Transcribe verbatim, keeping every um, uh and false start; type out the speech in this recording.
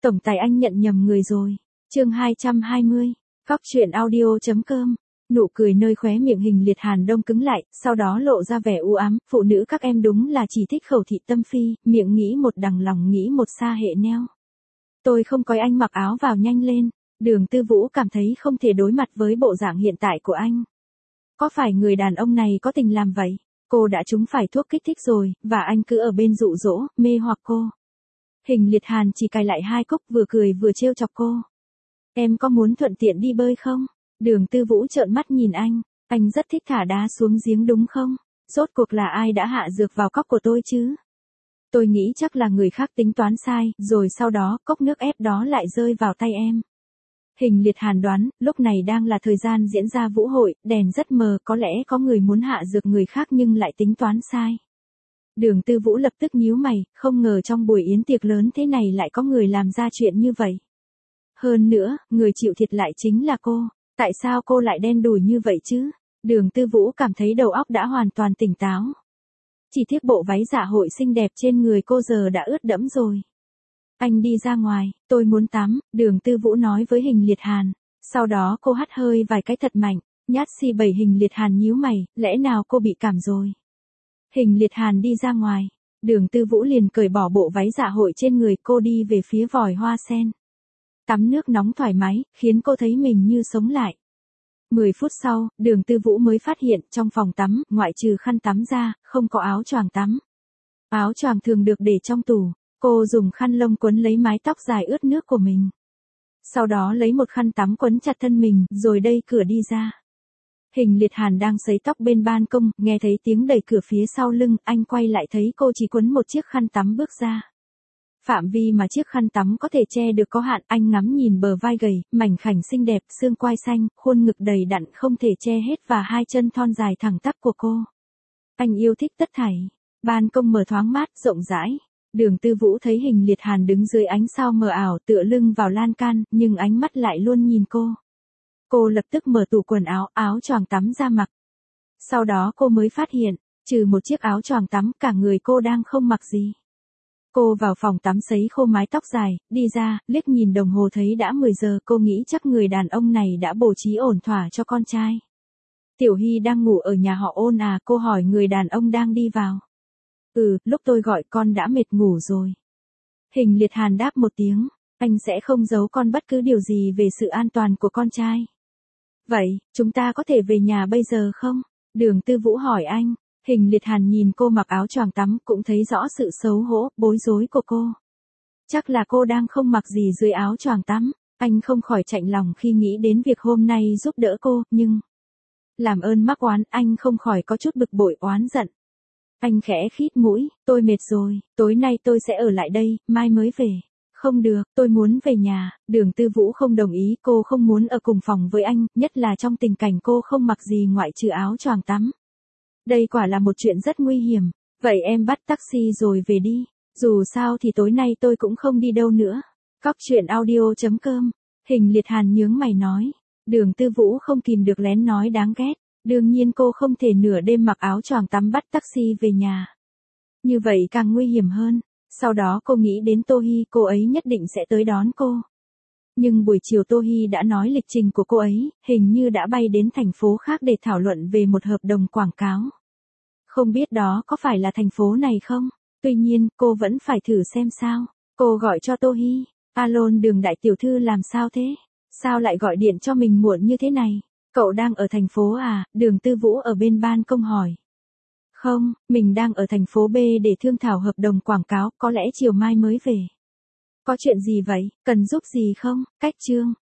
Tổng tài anh nhận nhầm người rồi. Chương hai trăm hai mươi. Cóc truyện audio.com. Nụ cười nơi khóe miệng Hình Liệt Hàn đông cứng lại, sau đó lộ ra vẻ u ám, phụ nữ các em đúng là chỉ thích khẩu thị tâm phi, miệng nghĩ một đằng lòng nghĩ một xa hệ neo. Tôi không coi anh mặc áo vào nhanh lên. Đường Tư Vũ cảm thấy không thể đối mặt với bộ dạng hiện tại của anh. Có phải người đàn ông này có tình làm vậy? Cô đã trúng phải thuốc kích thích rồi, và anh cứ ở bên dụ dỗ, mê hoặc cô. Hình Liệt Hàn chỉ cài lại hai cốc vừa cười vừa trêu chọc cô. Em có muốn thuận tiện đi bơi không? Đường Tư Vũ trợn mắt nhìn anh. Anh rất thích thả đá xuống giếng đúng không? Rốt cuộc là ai đã hạ dược vào cốc của tôi chứ? Tôi nghĩ chắc là người khác tính toán sai, rồi sau đó cốc nước ép đó lại rơi vào tay em. Hình Liệt Hàn đoán, lúc này đang là thời gian diễn ra vũ hội, đèn rất mờ, có lẽ có người muốn hạ dược người khác nhưng lại tính toán sai. Đường Tư Vũ lập tức nhíu mày, không ngờ trong buổi yến tiệc lớn thế này lại có người làm ra chuyện như vậy. Hơn nữa, người chịu thiệt lại chính là cô. Tại sao cô lại đen đủi như vậy chứ? Đường Tư Vũ cảm thấy đầu óc đã hoàn toàn tỉnh táo. Chỉ tiếc bộ váy dạ hội xinh đẹp trên người cô giờ đã ướt đẫm rồi. Anh đi ra ngoài, tôi muốn tắm, Đường Tư Vũ nói với Hình Liệt Hàn. Sau đó cô hắt hơi vài cái thật mạnh, nhát xi bảy Hình Liệt Hàn nhíu mày, lẽ nào cô bị cảm rồi? Hình Liệt Hàn đi ra ngoài, Đường Tư Vũ liền cởi bỏ bộ váy dạ hội trên người, cô đi về phía vòi hoa sen. Tắm nước nóng thoải mái, khiến cô thấy mình như sống lại. Mười phút sau, Đường Tư Vũ mới phát hiện trong phòng tắm, ngoại trừ khăn tắm ra, không có áo choàng tắm. Áo choàng thường được để trong tủ. Cô dùng khăn lông quấn lấy mái tóc dài ướt nước của mình. Sau đó lấy một khăn tắm quấn chặt thân mình, rồi đẩy cửa đi ra. Hình Liệt Hàn đang sấy tóc bên ban công, nghe thấy tiếng đẩy cửa phía sau lưng, anh quay lại thấy cô chỉ quấn một chiếc khăn tắm bước ra. Phạm vi mà chiếc khăn tắm có thể che được có hạn, anh ngắm nhìn bờ vai gầy, mảnh khảnh xinh đẹp, xương quai xanh, khuôn ngực đầy đặn không thể che hết và hai chân thon dài thẳng tắp của cô. Anh yêu thích tất thảy. Ban công mở thoáng mát, rộng rãi. Đường Tư Vũ thấy Hình Liệt Hàn đứng dưới ánh sao mờ ảo tựa lưng vào lan can, nhưng ánh mắt lại luôn nhìn cô. Cô lập tức mở tủ quần áo, áo choàng tắm ra mặc. Sau đó cô mới phát hiện, trừ một chiếc áo choàng tắm, cả người cô đang không mặc gì. Cô vào phòng tắm sấy khô mái tóc dài, đi ra, liếc nhìn đồng hồ thấy đã mười giờ, cô nghĩ chắc người đàn ông này đã bố trí ổn thỏa cho con trai. Tiểu Hy đang ngủ ở nhà họ Ôn à, cô hỏi người đàn ông đang đi vào. Ừ, lúc tôi gọi con đã mệt ngủ rồi. Hình Liệt Hàn đáp một tiếng, anh sẽ không giấu con bất cứ điều gì về sự an toàn của con trai. Vậy, chúng ta có thể về nhà bây giờ không? Đường Tư Vũ hỏi anh. Hình Liệt Hàn nhìn cô mặc áo choàng tắm cũng thấy rõ sự xấu hổ, bối rối của cô. Chắc là cô đang không mặc gì dưới áo choàng tắm. Anh không khỏi chạnh lòng khi nghĩ đến việc hôm nay giúp đỡ cô, nhưng... làm ơn mắc oán, anh không khỏi có chút bực bội oán giận. Anh khẽ khít mũi, tôi mệt rồi, tối nay tôi sẽ ở lại đây, mai mới về. Không được, tôi muốn về nhà. Đường Tư Vũ không đồng ý, cô không muốn ở cùng phòng với anh, nhất là trong tình cảnh cô không mặc gì ngoại trừ áo choàng tắm. Đây quả là một chuyện rất nguy hiểm. Vậy em bắt taxi rồi về đi. Dù sao thì tối nay tôi cũng không đi đâu nữa. Cóc truyện audio.com. Hình Liệt Hàn nhướng mày nói. Đường Tư Vũ không kìm được lén nói đáng ghét. Đương nhiên cô không thể nửa đêm mặc áo choàng tắm bắt taxi về nhà. Như vậy càng nguy hiểm hơn. Sau đó cô nghĩ đến Tô Hy, cô ấy nhất định sẽ tới đón cô. Nhưng buổi chiều Tô Hy đã nói lịch trình của cô ấy, hình như đã bay đến thành phố khác để thảo luận về một hợp đồng quảng cáo. Không biết đó có phải là thành phố này không? Tuy nhiên, cô vẫn phải thử xem sao. Cô gọi cho Tô Hy. Alo, Đường đại tiểu thư làm sao thế? Sao lại gọi điện cho mình muộn như thế này? Cậu đang ở thành phố à? Đường Tư Vũ ở bên ban công hỏi. Không, mình đang ở thành phố B để thương thảo hợp đồng quảng cáo, có lẽ chiều mai mới về. Có chuyện gì vậy, cần giúp gì không? Cách chương.